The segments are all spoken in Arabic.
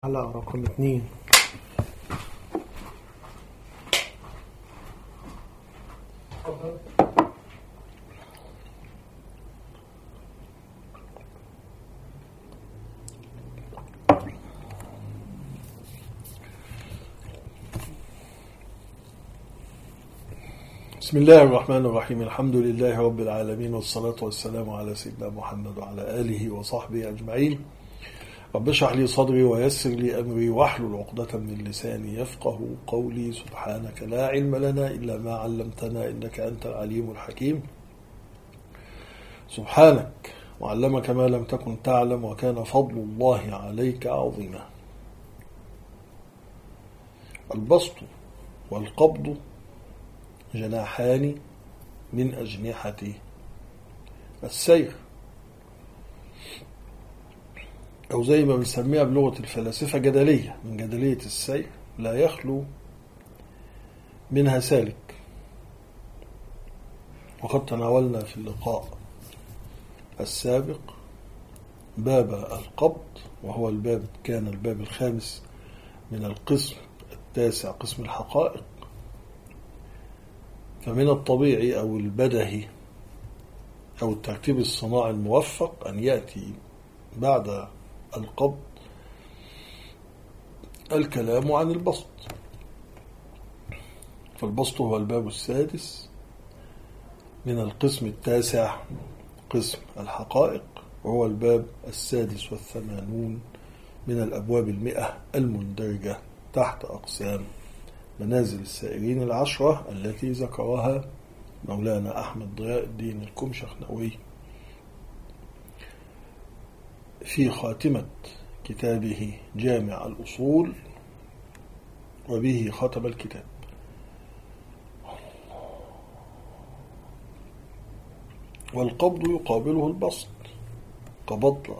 حلقة رقم 2. بسم الله الرحمن الرحيم. الحمد لله رب العالمين، والصلاة والسلام على سيدنا محمد وعلى آله وصحبه أجمعين. رب اشرح لي صدري ويسر لي أمري واحلل عقدة من لساني يفقه قولي. سبحانك لا علم لنا إلا ما علمتنا إنك أنت العليم الحكيم. سبحانك وعلمك ما لم تكن تعلم وكان فضل الله عليك عظيما. البسط والقبض جناحان من أجنحة السير، أو زي ما بنسميها بلغة الفلاسفة جدلية، من جدلية السير لا يخلو منها سالك. وقد تناولنا في اللقاء السابق باب القبض، وهو كان الباب الخامس من القسم التاسع، قسم الحقائق. فمن الطبيعي أو البدهي أو الترتيب الصناعي الموفق أن يأتي بعد القبض الكلام عن البسط. فالبسط هو الباب السادس من القسم التاسع، قسم الحقائق، وهو الباب السادس والثمانون من الأبواب 100 المندرجة تحت أقسام منازل السائرين 10 التي ذكرها مولانا أحمد ضياء الدين الكمشخنوي في خاتمة كتابه جامع الأصول، وبه ختم الكتاب. والقبض يقابله البسط. قبض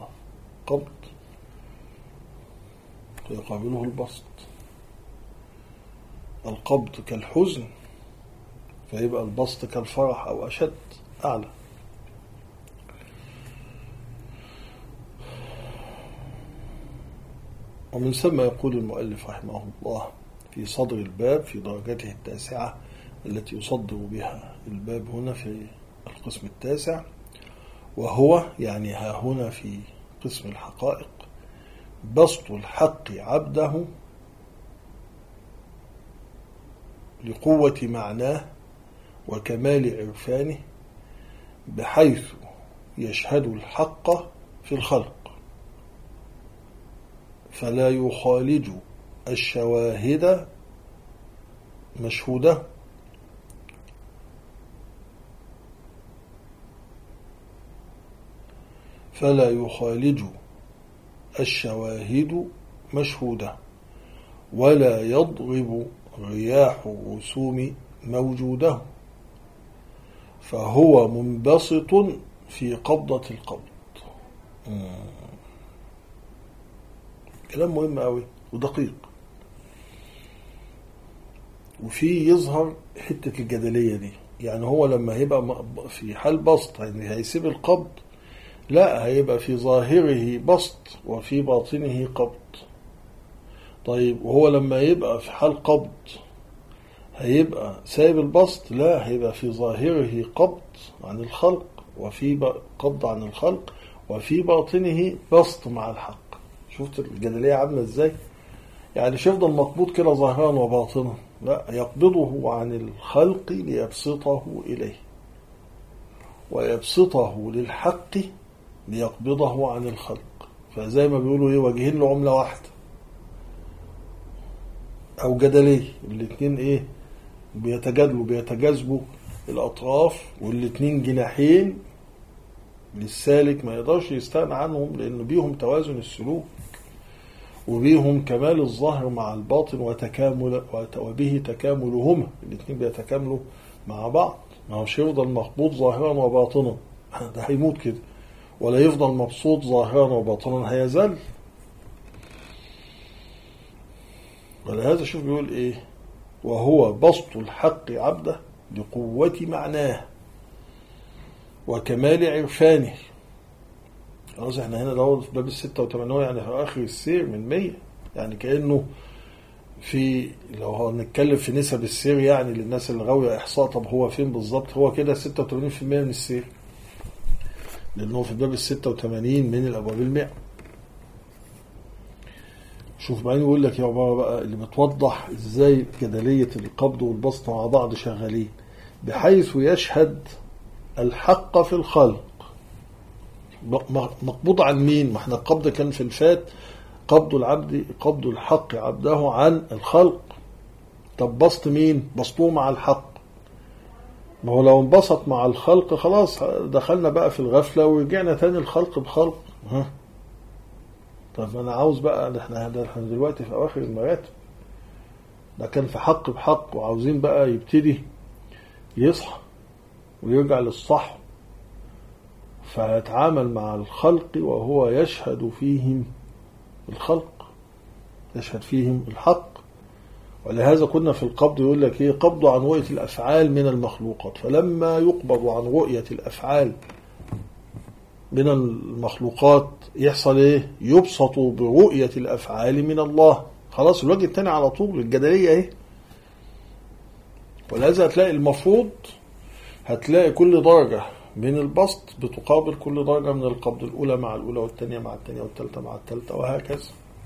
يقابله البسط. القبض كالحزن، فيبقى البسط كالفرح أو أشد، أعلى. ومن ثم يقول المؤلف رحمه الله في صدر الباب في درجته التاسعة التي يصدر بها الباب هنا في القسم التاسع، وهو يعني ها هنا في قسم الحقائق: بسط الحق عبده لقوة معناه وكمال عرفانه، بحيث يشهد الحق في الخلق فلا يخالج الشواهد مشهوده، فلا يخالج الشواهد مشهوده، ولا يضرب رياح الرسوم موجوده، فهو منبسط في قبضة القبض. كلام مهم قوي ودقيق، وفي يظهر حتة الجدلية دي. يعني هو لما هيبقى في حال بسط يعني هيسيب القبض، لا، هيبقى في ظاهره بسط وفي باطنه قبض. طيب وهو لما يبقى في حال قبض هيبقى سايب البسط؟ لا، هيبقى في ظاهره قبض عن الخلق، وفي قبض عن الخلق، وفي باطنه بسط مع الحق. شفت الجدلية عاملة ازاي؟ يعني مش يفضل مقبوض كده ظاهرا وباطنا، لا، يقبضه عن الخلق ليبسطه إليه، ويبسطه للحق ليقبضه عن الخلق. فزي ما بيقولوا ايه، وجهين لعملة واحدة او جدلية، الاتنين ايه، بيتجاذبوا الأطراف، والاتنين جناحين للسالك ما يقدرش يستغنى عنهم، لأنه بيهم توازن السلوك، وبيهم كمال الظاهر مع الباطن وبه تكاملهما. الاتنين بيتكاملوا مع بعض. ما هوش يفضل مقبوض ظاهرا وباطنا، ده هيموت كده. ولا يفضل مبسوط ظاهرا وباطنا، هيزل. ولهذا شوف بيقول ايه: وهو بسط الحق عبده لقوة معناه وكمال عرفانه. خلاص احنا هنا ده في باب 86 يعني في آخر السير من 100. يعني كأنه في، لو هنتكلم في نسب السير يعني للناس اللي غاوية إحصاء، طب هو فين بالظبط؟ هو كده 86% من السير، لأنه في الباب 86 من الأبواب 100. شوف بعدين يقول لك يا عبارة بقى اللي بتوضح ازاي جدلية القبض والبسط مع بعض شغالين، بحيث يشهد الحق في الخلق. مقبوض عن مين؟ ما احنا القبض كان في الفات قبض الحق عبده عن الخلق. طب بسط مين؟ بسطوه مع الحق. ما هو لو انبسط مع الخلق خلاص دخلنا بقى في الغفلة ورجعنا تاني الخلق بخلق. طب انا عاوز بقى، احنا دلوقتي في اواخر المراتب، ده كان في حق بحق، وعاوزين بقى يبتدي يصحى ويرجع للصح، فيتعامل مع الخلق وهو يشهد فيهم الخلق، يشهد فيهم الحق. ولهذا كنا في القبض يقول لك ايه؟ قبض عن رؤية الافعال من المخلوقات، فلما يقبض عن رؤية الافعال من المخلوقات يحصل ايه؟ يبسط برؤية الافعال من الله. خلاص الوجه الثاني على طول الجدلية ايه. ولهذا هتلاقي المفروض هتلاقي كل درجة من البسط بتقابل كل درجة من القبض، الأولى مع الأولى والثانية مع الثانية والثالثة مع الثالثة وهكذا.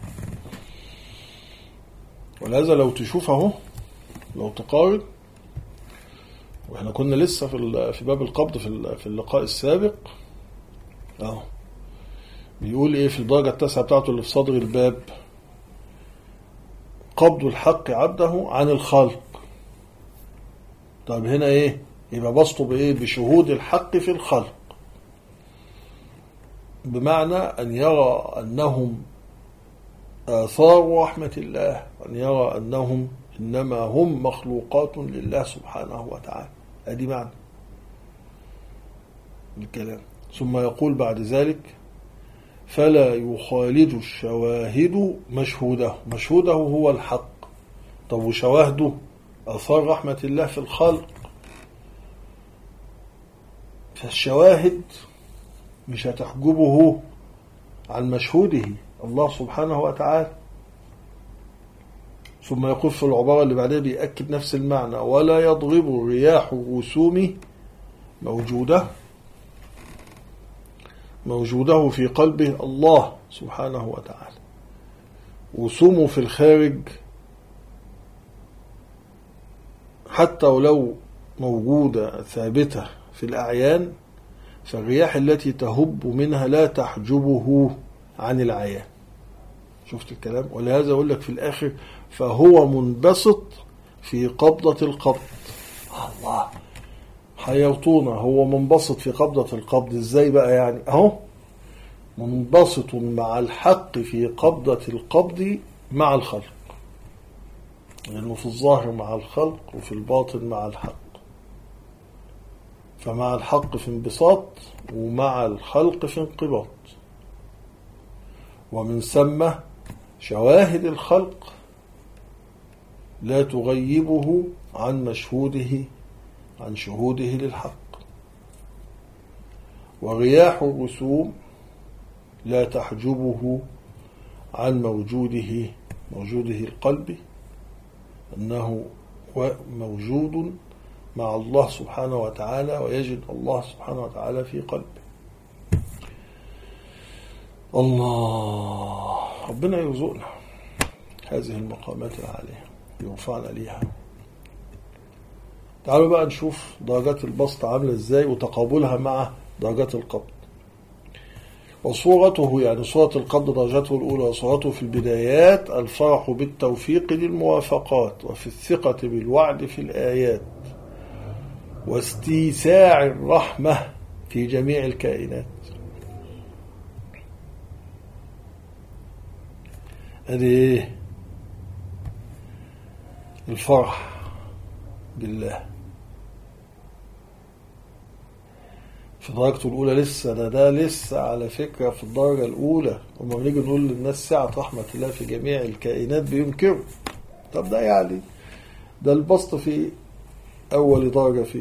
ولهذا لو تشوف اهو، لو تقارن، واحنا كنا لسه في باب القبض في اللقاء السابق اهو، بيقول ايه في الدرجة 9 بتاعته اللي في صدر الباب؟ قبض الحق عبده عن الخلق. طب هنا ايه؟ يبقى بسطه بايه؟ بشهود الحق في الخلق، بمعنى ان يرى انهم آثار رحمة الله، أن يرى أنهم إنما هم مخلوقات لله سبحانه وتعالى. هذه معنى الكلام. ثم يقول بعد ذلك فلا يخالد الشواهد مشهوده هو الحق. طب وشواهده آثار رحمة الله في الخلق، فالشواهد مش هتحجبه عن مشهوده الله سبحانه وتعالى. ثم يقول في العبارة اللي بعدها بيأكد نفس المعنى: ولا يضرب رياح الرسوم موجوده في قلبه الله سبحانه وتعالى. رسومه في الخارج حتى ولو موجودة ثابتة في الأعيان، فالرياح التي تهب منها لا تحجبه عن العيان. شفت الكلام؟ ولهذا يقول لك في الآخر فهو منبسط في قبضة القبض. الله حيرتونا، هو منبسط في قبضة القبض ازاي بقى يعني؟ اهو منبسط مع الحق في قبضة القبض مع الخلق، لأنه في الظاهر مع الخلق وفي الباطن مع الحق، فمع الحق في انبساط ومع الخلق في انقباض. ومن ثم شواهد الخلق لا تغيبه عن مشهوده، عن شهوده للحق. ورياح الرسوم لا تحجبه عن موجوده القلب، أنه موجود مع الله سبحانه وتعالى، ويجد الله سبحانه وتعالى في قلبه. الله، ربنا يرزقنا هذه المقامات العالية، يرفعنا ليها. تعالوا بقى نشوف درجات البسط عاملة ازاي وتقابلها مع درجات القبض. وصورته، يعني صورة القبض درجته الأولى، وصورته في البدايات الفرح بالتوفيق للموافقات، وفي الثقة بالوعد في الآيات، واستيساع الرحمة في جميع الكائنات. هذه الفرح بالله في درجته الأولى. لسه ده لسه على فكرة في الدرجة الأولى. وما بنيجي نقول للناس سعة رحمة الله في جميع الكائنات بينكروا. طب ده يعني ده البسط في أول درجة فيه.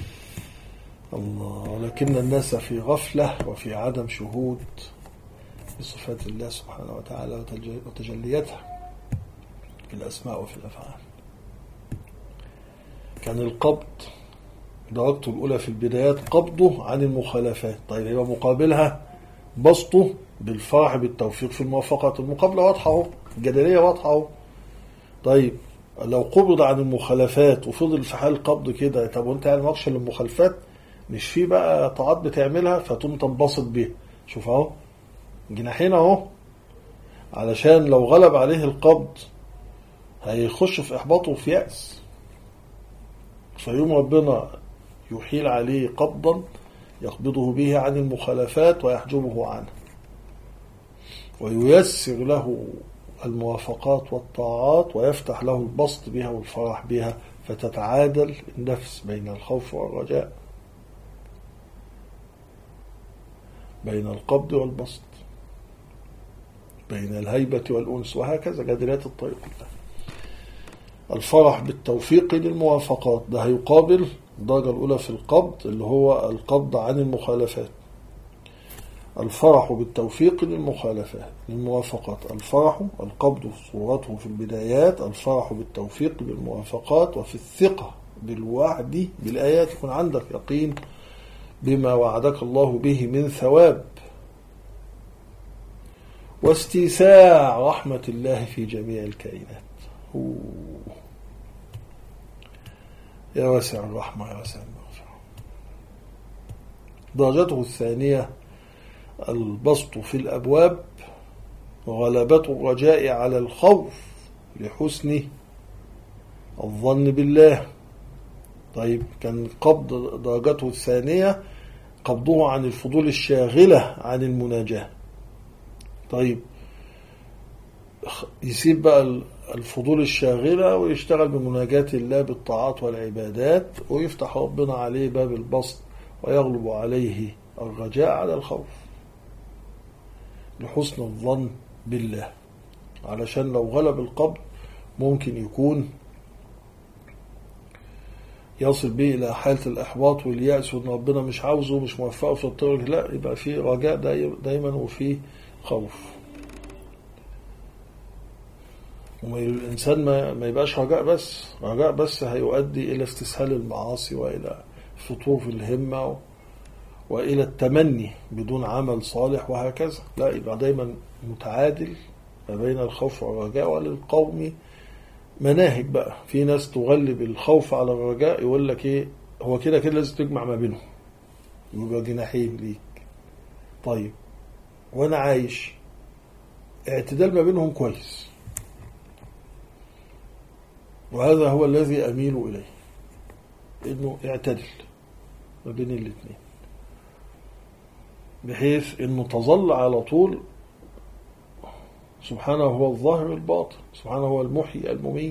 الله، ولكن الناس في غفلة وفي عدم شهود بصفات الله سبحانه وتعالى وتجلياتها في الأسماء وفي الأفعال. كان القبض درجته الأولى في البدايات قبضه عن المخالفات. طيب يبقى مقابلها بسطه بالفرح بالتوفيق في الموافقات. المقابلة واضحة اهو، الجدلية واضحة اهو. طيب لو قبض عن المخالفات وفضل في حال قبض كده، طب وانت يعني ماكش للمخالفات، مش في بقى طاعات بتعملها فتقوم تنبسط بيها. شوف اهو جناحين اهو، علشان لو غلب عليه القبض هيخش في احباط وفي يأس، فيوم ربنا يحيل عليه قبضا يقبضه به عن المخالفات ويحجبه عنه، وييسر له الموافقات والطاعات، ويفتح له البسط بها والفرح بها، فتتعادل النفس بين الخوف والرجاء، بين القبض والبسط، بين الهيبة والأنس، وهكذا جدلات الطريق كلها. الفرح بالتوفيق للموافقات ده هيقابل الدرجة الأولى في القبض اللي هو القبض عن المخالفات. الفرح بالتوفيق للموافقات. الفرح القبض صورته في البدايات، الفرح بالتوفيق للموافقات، وفي الثقة بالوعد بالآيات، يكون عندك يقين بما وعدك الله به من ثواب، واستيساع رحمة الله في جميع الكائنات. يا واسع الرحمة يا واسع المغفرة. درجته الثانية البسط في الأبواب، وغلبة الرجاء على الخوف لحسن الظن بالله. طيب كان قبض درجته الثانية قبضه عن الفضول الشاغلة عن المناجاة. طيب يسيب بقى الفضول الشاغلة ويشتغل بمناجاة الله بالطاعات والعبادات، ويفتح ربنا عليه باب البسط ويغلب عليه الرجاء على الخوف لحسن الظن بالله. علشان لو غلب القبض ممكن يكون يصل به إلى حالة الإحباط واليأس، وإن ربنا مش عاوزه مش موفقه في الطريق، لا، يبقى فيه رجاء دايما وفيه خوف. الإنسان ما يبقاش رجاء بس هيؤدي إلى استسهال المعاصي وإلى فتور في الهمة وإلى التمني بدون عمل صالح وهكذا. لا، يبقى دايما متعادل ما بين الخوف والرجاء. وللقوم مناهج بقى، في ناس تغلب الخوف على الرجاء، يقول لك ايه، هو كده لازم تجمع ما بينهم، يبقى جناحين ليك. طيب وانا عايش اعتدال ما بينهم كويس، وهذا هو الذي أميل إليه، إنه اعتدل ما بين الاثنين، بحيث إنه تظل على طول سبحانه هو الظاهر الباطن، سبحانه هو المحيي المميت،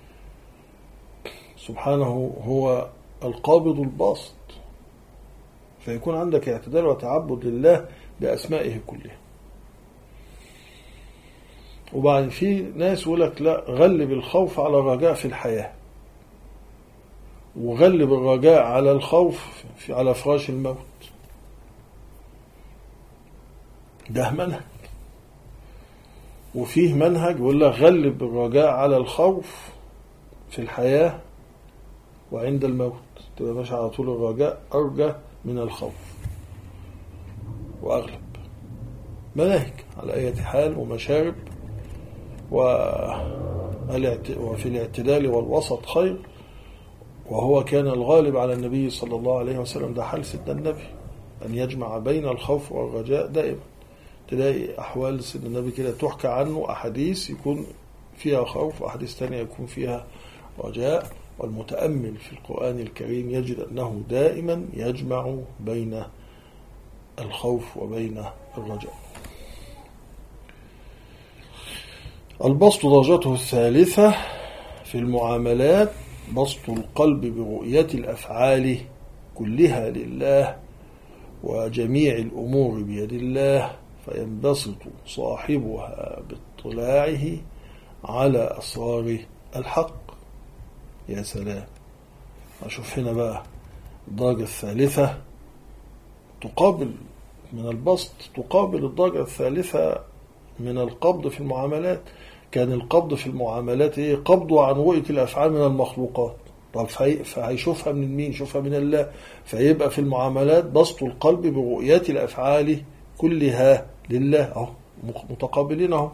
سبحانه هو القابض الباسط، فيكون عندك اعتدال وتعبد لله بأسمائه كلها. وبعد في ناس يقول لك لا، غلب الخوف على الرجاء في الحياة، وغلب الرجاء على الخوف على فراش الموت. ده منهج. وفيه منهج يقول لك غلب الرجاء على الخوف في الحياة وعند الموت، تبقى ماشي على طول الرجاء أرجى من الخوف وأغلب. مناهج على أي حال ومشارب، وفي الاعتدال والوسط خير. وهو كان الغالب على النبي صلى الله عليه وسلم، ده حال سيدنا النبي، أن يجمع بين الخوف والرجاء دائما. تلاقي أحوال سيدنا النبي كده تحكى عنه أحاديث يكون فيها خوف، وأحاديث تانية يكون فيها رجاء. والمتأمل في القرآن الكريم يجد أنه دائما يجمع بين الخوف وبين الرجاء. البسط درجته الثالثة في المعاملات، بسط القلب برؤية الأفعال كلها لله وجميع الأمور بيد الله، فينبسط صاحبها باطلاعه على أسرار الحق. يا سلام، أشوف هنا بقى الدرجة الثالثة تقابل من البسط تقابل الدرجة الثالثة من القبض في المعاملات. كان القبض في المعاملات ايه؟ قبضه عن رؤية الأفعال من المخلوقات. طب فهيشوفها من مين؟ يشوفها من الله. فيبقى في المعاملات بسط القلب برؤية الأفعال كلها لله، اهو متقابلين اهو.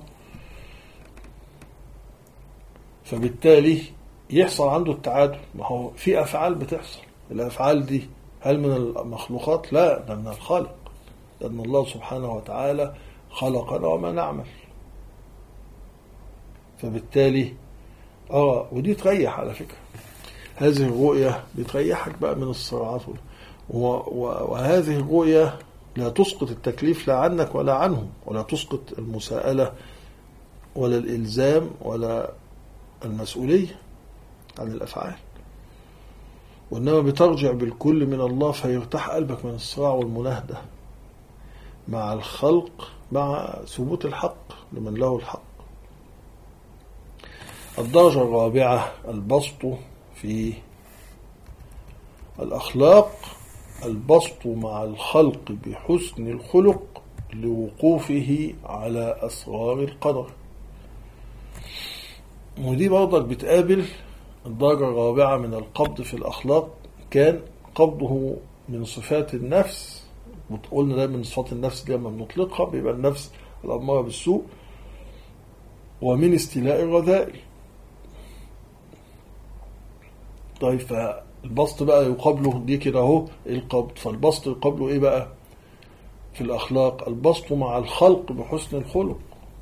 فبالتالي يحصل عنده التعادل. ما هو في أفعال بتحصل، الأفعال دي هل من المخلوقات؟ لا، ده من الخالق، لأن الله سبحانه وتعالى خلقنا وما نعمل. فبالتالي ودي تريح على فكرة، هذه الرؤية بتريحك بقى من الصراعات، وهذه الرؤية لا تسقط التكليف لا عنك ولا عنهم، ولا تسقط المساءلة ولا الإلزام ولا المسؤولية عن الأفعال، وإنما بترجع بالكل من الله، فيرتاح قلبك من الصراع والمناهدة مع الخلق، مع ثبوت الحق لمن له الحق. الدرجة الرابعة البسط في الأخلاق، البسط مع الخلق بحسن الخلق لوقوفه على أسرار القدر. ودي برضك بتقابل الدرجة الرابعة من القبض في الأخلاق. كان قبضه من صفات النفس، قلنا ده من صفات النفس دي لما بنطلقها بيبقى النفس الأمارة بالسوء، ومن استيلاء الرذائل. طيب فالبسط بقى يقابله دي كده اهو القبض، فالبسط يقابله ايه بقى في الأخلاق؟ البسط مع الخلق بحسن الخلق.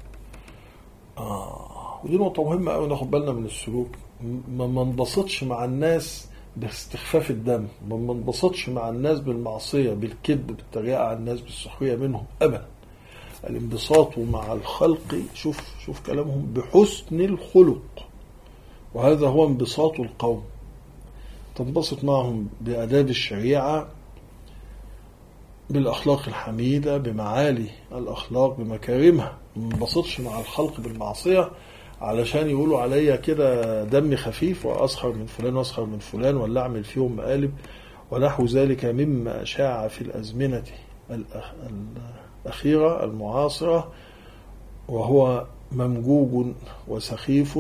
ودي نقطة مهمة قوي ناخد بالنا من السلوك. ما ننبسطش مع الناس باستخفاف الدم، ما ننبسطش مع الناس بالمعصية، بالكذب، بالتريقة على الناس، بالسخرية منهم أبدا. الانبساط مع الخلق، شوف كلامهم، بحسن الخلق، وهذا هو انبساط القوم. تنبسط معهم بآداب الشريعة، بالأخلاق الحميدة، بمعالي الأخلاق، بمكارمها. ما ننبسطش مع الخلق بالمعصية علشان يقولوا عليا كده دمي خفيف وأسخر من فلان وأسخر من فلان، ولا أعمل فيهم مقالب ونحو ذلك مما شاع في الأزمنة الأخيرة المعاصرة، وهو ممجوج وسخيف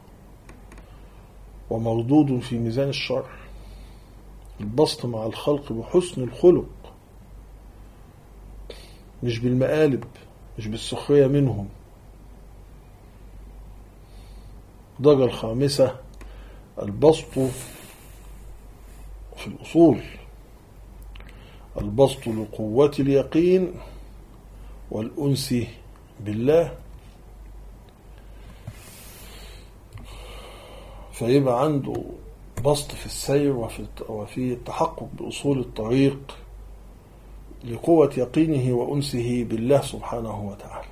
ومردود في ميزان الشرع. البسط مع الخلق بحسن الخلق، مش بالمقالب، مش بالسخرية منهم. الدرجة الخامسة البسط في الأصول، البسط لقوة اليقين والأنس بالله. فيبقى عنده بسط في السير وفي التحقق بأصول الطريق لقوة يقينه وأنسه بالله سبحانه وتعالى.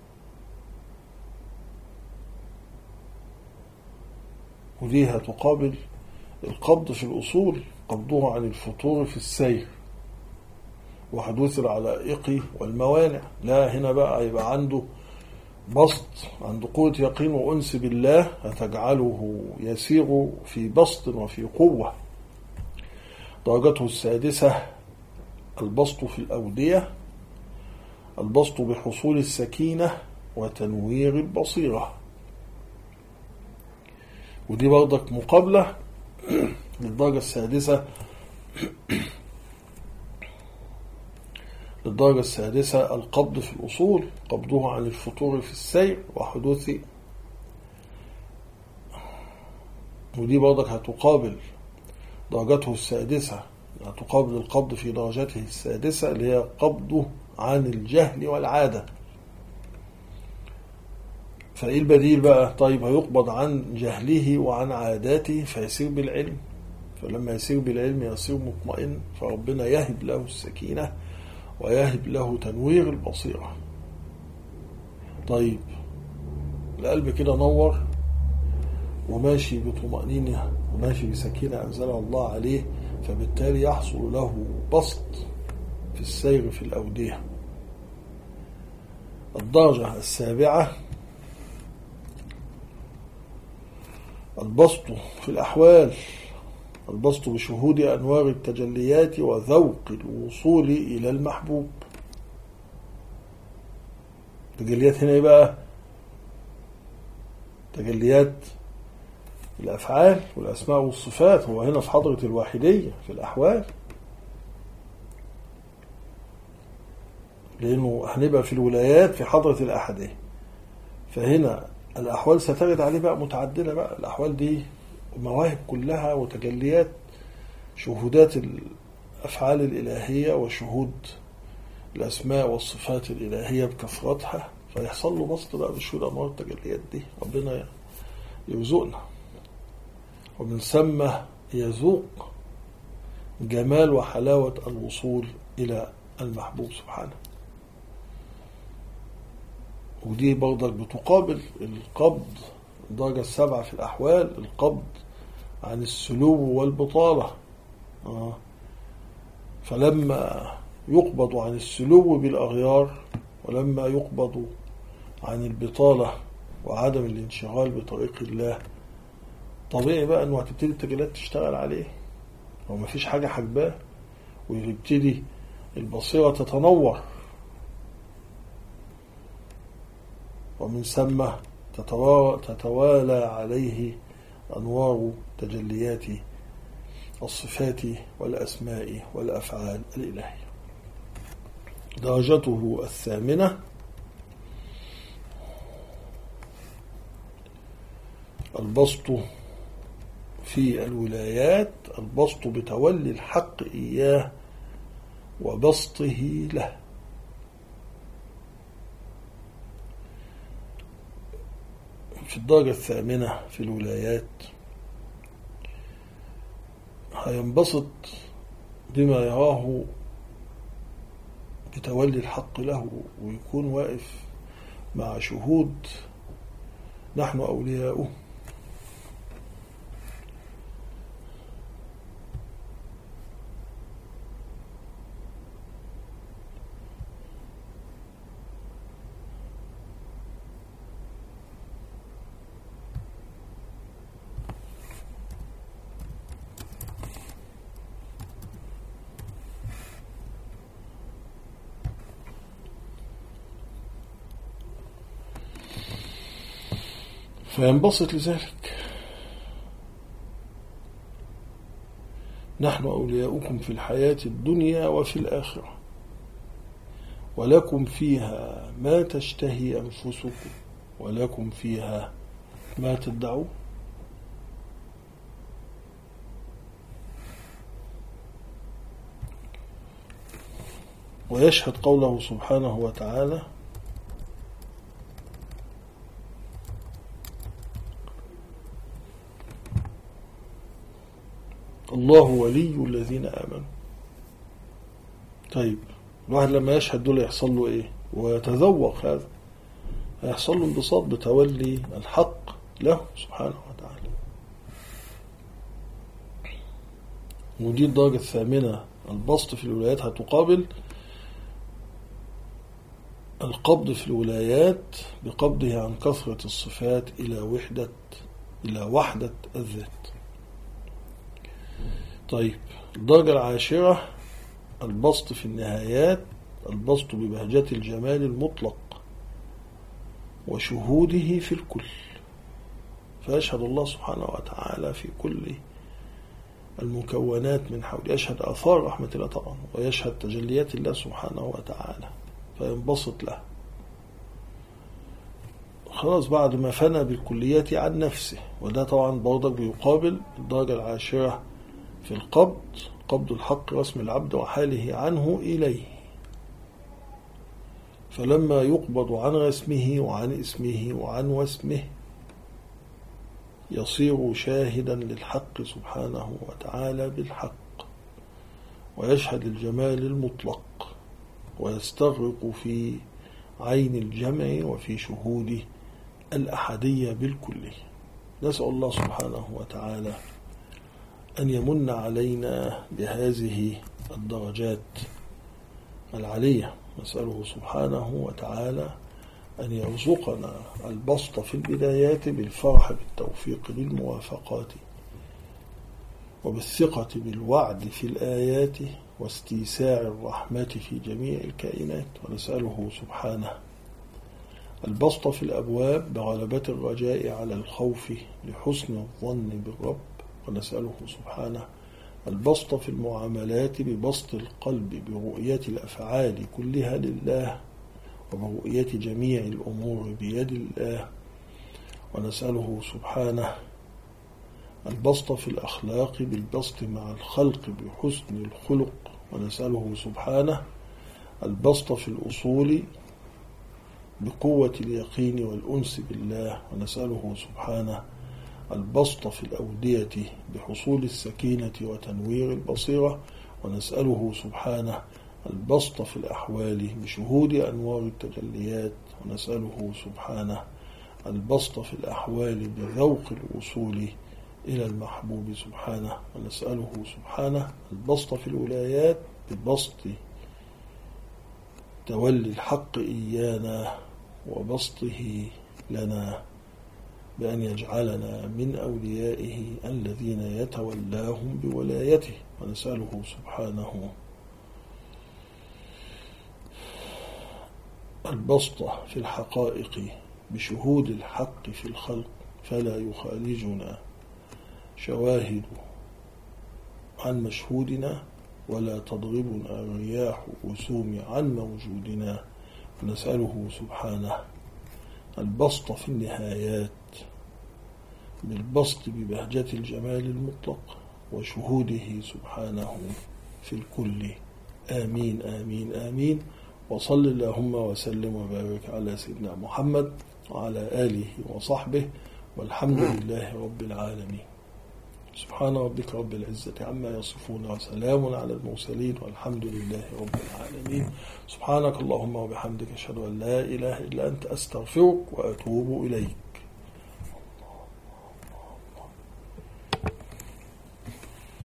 وديها تقابل القبض في الأصول، قبضه عن الفطور في السير وحدوث العلائق والموانع. لا، هنا بقى يبقى عنده بسط، عنده قوة يقين وأنس بالله هتجعله يسير في بسط وفي قوة. درجته السادسة البسط في الأودية، البسط بحصول السكينة وتنوير البصيرة. ودي برضك مقابلة للدرجة السادسة. للدرجة السادسة القبض في الأصول، قبضه عن الفطور في السير وحدوث. ودي برضك هتقابل درجته السادسة، هتقابل القبض في درجته السادسة اللي هي قبضه عن الجهل والعادة. فإيه البديل بقى؟ طيب هيقبض عن جهله وعن عاداته فيسير بالعلم، فلما يسير بالعلم يصير مطمئن، فربنا يهب له السكينة ويهب له تنوير البصيرة. طيب القلب كده نور وماشي بطمأنينة وماشي بسكينة أنزلها الله عليه، فبالتالي يحصل له بسط في السير في الأودية. الدرجة السابعة البسط في الأحوال، البسط بشهود أنوار التجليات وذوق الوصول إلى المحبوب. تجليات هنا ايه بقى؟ تجليات الأفعال والأسماء والصفات. هو هنا في حضرة الواحدية في الأحوال، لأنه هنبقى في الولايات في حضرة الأحدية. فهنا الأحوال سترد عليه بقى متعددة بقى. الأحوال دي مواهب كلها وتجليات، شهودات الأفعال الإلهية وشهود الأسماء والصفات الإلهية بكثرتها، فيحصل له بسط بقى بشهود أنوار التجليات دي. ربنا يرزقنا، ومن ثم يذوق جمال وحلاوة الوصول إلى المحبوب سبحانه. ودي برضك بتقابل القبض، الدرجة 7 في الأحوال، القبض عن السلو والبطالة. فلما يقبض عن السلو بالأغيار، ولما يقبض عن البطالة وعدم الانشغال بطريق الله، طبيعي بقى أنه هتبتدي التجليات تشتغل عليه، وما فيش حاجة حجباه، ويبتدي البصيرة تتنور، ومن ثم تتوالى عليه أنوار تجليات الصفات والأسماء والأفعال الإلهية. درجته 8 البسط في الولايات، البسط بتولي الحق إياه وبسطه له. في الدرجة 8 في الولايات هينبسط بما يراه بتولي الحق له، ويكون واقف مع شهود نحن أولياؤه. فينبسط لذلك: نحن أولياؤكم في الحياة الدنيا وفي الآخرة، ولكم فيها ما تشتهي أنفسكم، ولكم فيها ما تدعون. ويشهد قوله سبحانه وتعالى: الله ولي الذين آمنوا. طيب الواحد لما يشهد دول يحصل له ايه ويتذوق هذا؟ هيحصل له انبساط بتولي الحق له سبحانه وتعالى. ودي الدرجة 8 البسط في الولايات هتقابل القبض في الولايات بقبضه عن كثرة الصفات إلى وحدة الذات. طيب الدرجة 10 البسط في النهايات، البسط ببهجة الجمال المطلق وشهوده في الكل. فيشهد الله سبحانه وتعالى في كل المكونات من حول، يشهد آثار رحمة الله طبعا، ويشهد تجليات الله سبحانه وتعالى، فينبسط له. خلاص بعد ما فنى بالكليات عن نفسه. وده طبعا برضك بيقابل الدرجة 10 في القبض، قبض الحق رسم العبد وحاله عنه إليه. فلما يقبض عن رسمه وعن اسمه وعن واسمه يصير شاهدا للحق سبحانه وتعالى بالحق، ويشهد الجمال المطلق، ويستغرق في عين الجمع وفي شهود الأحدية بالكلية. نسأل الله سبحانه وتعالى أن يمن علينا بهذه الدرجات العالية. نسأله سبحانه وتعالى أن يرزقنا البسط في البدايات بالفرح بالتوفيق بالموافقات، وبالثقة بالوعد في الآيات، واستيساع الرحمة في جميع الكائنات. ونسأله سبحانه البسط في الأبواب بغلبة الرجاء على الخوف لحسن الظن بالرب ونسأله سبحانه. البسط في المعاملات ببسط القلب برؤية الأفعال كلها لله وبرؤية جميع الأمور بيد الله ونسأله سبحانه. البسط في الأخلاق بالبسط مع الخلق بحسن الخلق ونسأله سبحانه. البسط في الأصول بقوة اليقين والأنس بالله ونسأله سبحانه. البسط في الأودية بحصول السكينة وتنوير البصيرة ونسأله سبحانه. البسط في الأحوال بشهود أنوار التجليات ونسأله سبحانه. البسط في الأحوال بذوق الوصول إلى المحبوب سبحانه ونسأله سبحانه. البسط في الولايات ببسط تولي الحق إيانا وبسطه لنا بأن يجعلنا من أوليائه الذين يتولاهم بولايته ونسأله سبحانه. البسط في الحقائق بشهود الحق في الخلق فلا يخالجنا شواهد عن مشهودنا ولا تضربنا الرياح وسوم عن موجودنا ونسأله سبحانه. البسط في النهايات بالبسط ببهجة الجمال المطلق وشهوده سبحانه في الكل. آمين آمين آمين. وصل اللهم وسلم وبارك على سيدنا محمد وعلى آله وصحبه والحمد لله رب العالمين. سبحان ربك رب العزة عما يصفون وسلام على المرسلين والحمد لله رب العالمين. سبحانك اللهم وبحمدك أشهد أن لا إله إلا أنت أستغفرك وأتوب إليك.